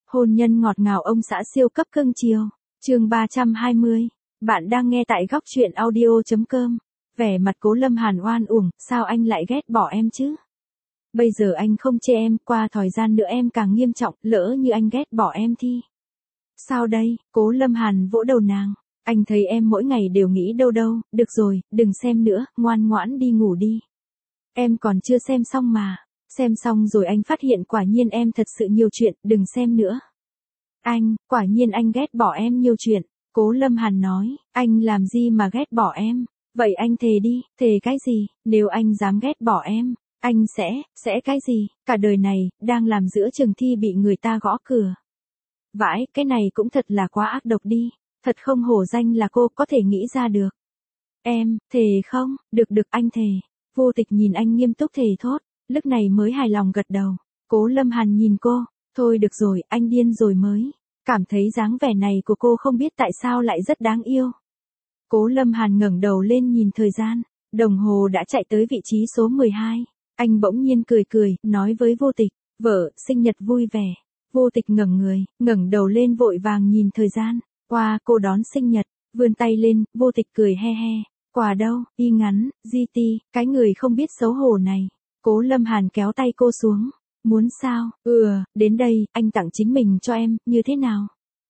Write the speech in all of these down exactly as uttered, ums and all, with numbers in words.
Hôn nhân ngọt ngào ông xã siêu cấp cưng chiều. Chương ba trăm hai mươi. Bạn đang nghe tại góc truyện audio chấm com. Vẻ mặt Cố Lâm Hàn oan uổng, sao anh lại ghét bỏ em chứ? Bây giờ anh không chê em, qua thời gian nữa em càng nghiêm trọng, lỡ như anh ghét bỏ em thì sao đây? Cố Lâm Hàn vỗ đầu nàng. Anh thấy em mỗi ngày đều nghĩ đâu đâu, được rồi, đừng xem nữa, ngoan ngoãn đi ngủ đi. Em còn chưa xem xong mà. Xem xong rồi anh phát hiện quả nhiên em thật sự nhiều chuyện, đừng xem nữa. Anh, quả nhiên anh ghét bỏ em nhiều chuyện. Cố Lâm Hàn nói, anh làm gì mà ghét bỏ em? Vậy anh thề đi, thề cái gì? Nếu anh dám ghét bỏ em, anh sẽ, sẽ cái gì? Cả đời này, đang làm giữa chừng thi bị người ta gõ cửa. Vãi, cái này cũng thật là quá ác độc đi. Thật không hổ danh là cô có thể nghĩ ra được. Em, thề không? Được được anh thề. Vô Tịch nhìn anh nghiêm túc thề thốt. Lúc này mới hài lòng gật đầu. Cố Lâm Hàn nhìn cô, thôi được rồi, anh điên rồi mới. Cảm thấy dáng vẻ này của cô không biết tại sao lại rất đáng yêu. Cố Lâm Hàn ngẩng đầu lên nhìn thời gian, đồng hồ đã chạy tới vị trí số mười hai. Anh bỗng nhiên cười cười, nói với Vô Tịch, vợ, sinh nhật vui vẻ. Vô Tịch ngẩng người, ngẩng đầu lên vội vàng nhìn thời gian. Qua, cô đón sinh nhật, vươn tay lên, Vô Tịch cười he he. Quà đâu, y ngắn, gi ti, cái người không biết xấu hổ này. Cố Lâm Hàn kéo tay cô xuống. Muốn sao? Ừ, đến đây, anh tặng chính mình cho em, như thế nào?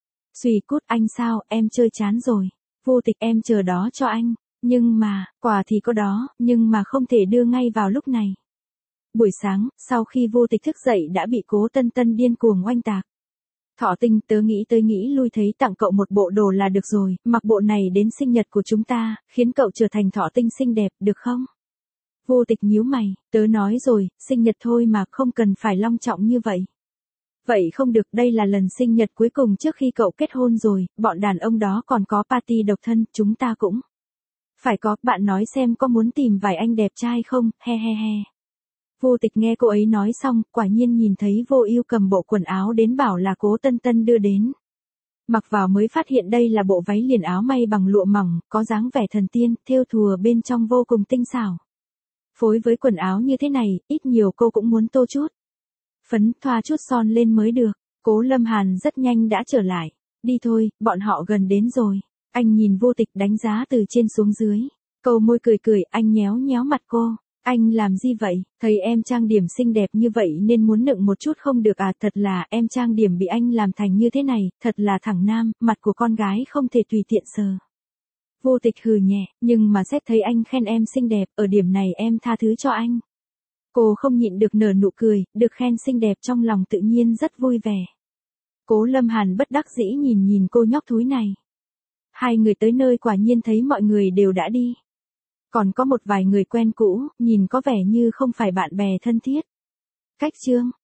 Xùy cút, anh sao, em chơi chán rồi. Vô Tịch, em chờ đó cho anh. Nhưng mà, quà thì có đó, nhưng mà không thể đưa ngay vào lúc này. Buổi sáng, sau khi Vô Tịch thức dậy đã bị Cố Tân Tân điên cuồng oanh tạc. Thọ Tinh, tớ nghĩ tới nghĩ lui thấy tặng cậu một bộ đồ là được rồi, mặc bộ này đến sinh nhật của chúng ta, khiến cậu trở thành Thọ Tinh xinh đẹp, được không? Vô Tịch nhíu mày, tớ nói rồi, sinh nhật thôi mà không cần phải long trọng như vậy. Vậy không được, đây là lần sinh nhật cuối cùng trước khi cậu kết hôn rồi, bọn đàn ông đó còn có party độc thân, chúng ta cũng phải có, bạn nói xem có muốn tìm vài anh đẹp trai không, he he he. Vô Tịch nghe cô ấy nói xong, quả nhiên nhìn thấy Vô Ưu cầm bộ quần áo đến bảo là Cố Tân Tân đưa đến. Mặc vào mới phát hiện đây là bộ váy liền áo may bằng lụa mỏng, có dáng vẻ thần tiên, thêu thùa bên trong vô cùng tinh xảo. Phối với quần áo như thế này, ít nhiều cô cũng muốn tô chút phấn, thoa chút son lên mới được. Cố Lâm Hàn rất nhanh đã trở lại. Đi thôi, bọn họ gần đến rồi. Anh nhìn Vô Tịch đánh giá từ trên xuống dưới. Câu môi cười cười, anh nhéo nhéo mặt cô. Anh làm gì vậy? Thấy em trang điểm xinh đẹp như vậy nên muốn nựng một chút không được à? Thật là em trang điểm bị anh làm thành như thế này, thật là thẳng nam, mặt của con gái không thể tùy tiện sờ. Vô Tịch hừ nhẹ, nhưng mà xét thấy anh khen em xinh đẹp, ở điểm này em tha thứ cho anh. Cô không nhịn được nở nụ cười, được khen xinh đẹp trong lòng tự nhiên rất vui vẻ. Cố Lâm Hàn bất đắc dĩ nhìn nhìn cô nhóc thúi này. Hai người tới nơi quả nhiên thấy mọi người đều đã đi. Còn có một vài người quen cũ, nhìn có vẻ như không phải bạn bè thân thiết. Cách chương,